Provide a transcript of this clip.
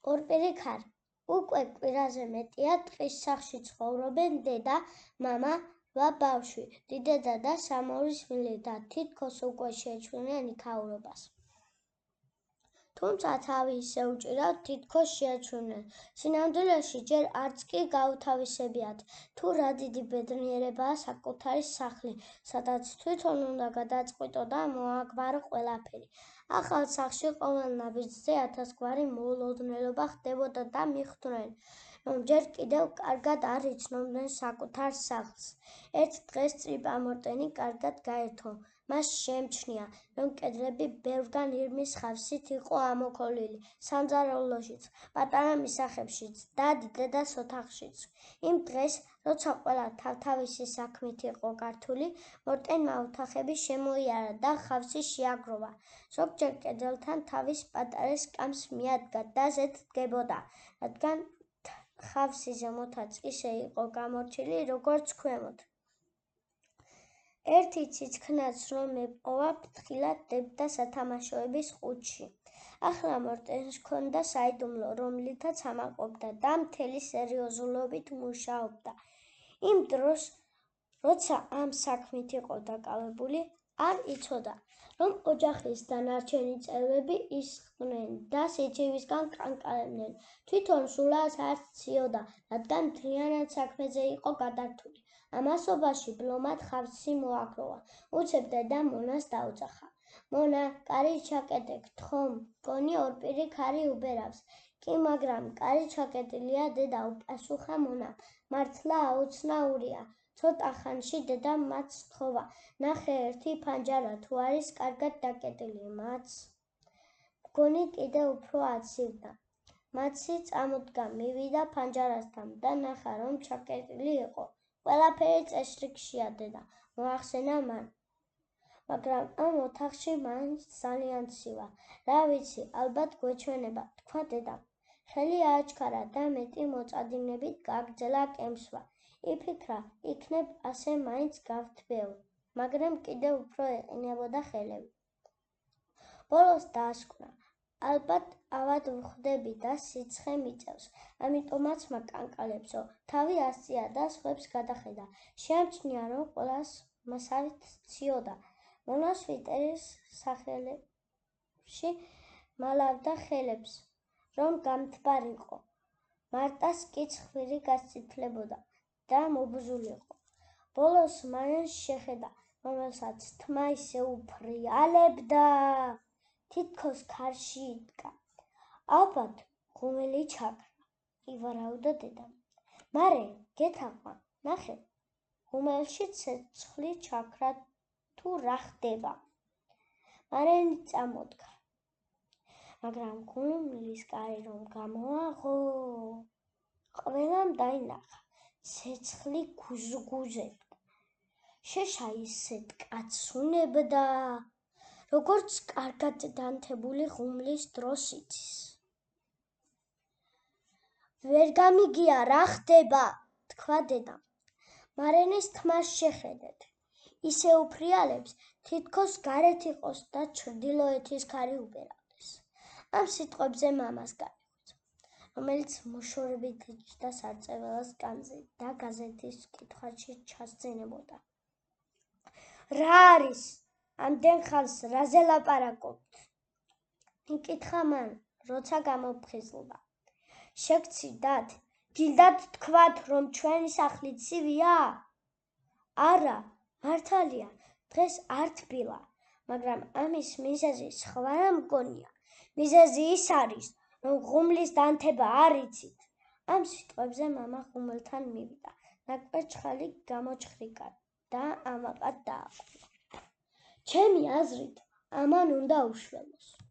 ორპირი ქარი. უკვე კვირაზე მეტია ტყის სახლში ცხოვრობენ დედა, მამა და ბავშვი, დიდედა და სამორისმილი და თითქოს უკვე შეეჩვენენ იქაურობას. თუმცა თავი ისე უჭირავთ, თითქოს შეეჩვენენ. სინამდვილეში ჯერ არც კი გაუთავისებიათ, თუ რა დიდი ბედნიერებაა საკუთარი სახლი, სადაც თვითონ უნდა გადაწყვიტო და მოაგვარო ყველაფერი. ახალ სახლში ყოველ ნაბიჯზე 1000 მოულოდნელობა ხდებოდა და მიხვდნენ, რომ ჯერ კიდევ კარგად არ იცნობდნენ საკუთარ სახლს. ერთ დღეს წრიპამორტენი კარგად გაერთო. მას შეემჩნია, რომ კედლები ბევრგან ირმის ხავსით იყო ამოქოლილი, სამზარეულოშიც, პატარა მისახებშიც და დიდედას ოთახშიც. იმ დღეს, როცა ყველა თავთავისი საქმით იყო გართული, მორტენმა ოთახები შემოიარა და ხავსი შეაგროვა. ზოგჯერ კედელთან თავის პატარა სკამს მიადგა და ზედ დგებოდა, რადგან ხავსი ზემოთაც ისე იყო გამორჩილი, როგორც ქვემოთ. ერთი ციცქნაც რომ ეპყოვა, ფრთხილად დებდა სათამაშოების ყუთში. ახლა მორტენს ჰქონდა საიდუმლო, რომლითაც ამაყობდა და მთელი სერიოზულობით მუშაობდა. იმ დროს, როცა ამ საქმით იყო დაკავებული, არ იცოდა, რომ ოჯახის დანარჩენი წევრები ისხდნენ და სიჩივისგან კანკალებდნენ. თვითონ სულაც არ სციოდა, რადგან მთლიანად საქმეზე იყო გადართული. ამასობაში ბლომად ხავსი მოაგროვა. უცებ დედა მონას დაუძახა. მონა, კარი ჩაკეტე, ხომ მგონი ორპირი ქარი უბერავს. კი, მაგრამ კარი ჩაკეტილია დედა, უპასუხა მონამ. მართლა აუცნაურია. ცოტა ხანში დედამ მათ სთხოვა. ნახე ერთი ფანჯარა თუ არის კარგად დაკეტილი, მაც. მგონი კიდევ უფრო აცივდა. მაცი წამოდგა, მივიდა ფანჯარასთან და ნახა, რომ ჩაკეტილი იყო. ყველაფერი წესრიგშია დედა, მოახსენა მან. მაგრამ ამ ოთახში მაინც ძალიან ცივა. რა ვიცი, ალბათ გვეჩვენება, თქვა დედამ. ხელი ააჩქარა და მეტი მოწადინებით გააგრძელა კემსვა. იფიქრა, იქნებ ასე მაინც გავთბეო, მაგრამ კიდევ უფრო ეყინებოდა ხელები. ბოლოს დაასკვნა. ალბათ ავად ვხვდები და სიცხე მიწევს, ამიტომაც მაკანკალებსო. თავი ასწია და სხვებს გადახედა. შეამჩნია, რომ ყველას მასავით სციოდა. მონა სვიტერის სახელებში მალავდა ხელებს, რომ გამთბარიყო. მარტას კი ცხვირი გასწიფლებოდა და მობზულიყო. ბოლოს მანეს შეხედა, რომელსაც თმა ისე უფრიალებდა, თითქოს ქარში იდგა. ალბათ ღუმელი ჩაქრა, ივარაუდა დედამ. მარე, გეთახმა, ნახე, ღუმელში ცეცხლი ჩაქრა თუ რა ხდება. მარენი წამოდგა. მაგრამ ღუმლის კარი რომ გამოაღო, ყველამ დაინახა, ცეცხლი გუზგუზებდა. შეშა ისეთ კაცს უნებდა, როგორც კარგად დანთებული ღუმლის დროს იცის. ვერ გამიგია რა ხდება, თქვა დედამ. მარენის თმას შეხედეთ. ისე უფრიალებს, თითქოს გარეთ იყოს და ჩრდილოეთის ქარი უბერავდეს. ამ სიტყვებზე მამას გაიხვეწა, რომელიც მოშორებით იჯდა სარწეველ სკამზე და გაზეთის კითხვაში ჩასძენებოდა. რა არის? ამდენ ხანს რაზე ლაპარაკობთ? იკითხა მან, როცა გამოფხიზლდა. შეგცირდათ? გილდათ თქვათ, რომ ჩვენი სახლი ცივია? არა, მართალია, დღეს არ თბილა, მაგრამ ამის მიზეზი სხვა რა მგონია. მიზეზი ის არის, რომ ღუმლის დანთება არ იცით. ამ სიტყვებზე მამა ღუმელთან მივიდა, ნაკვერჩხალი გამოჩხრიკა და ამაყად დააყოლა. ჩემი აზრით, ამან უნდა უშველოს.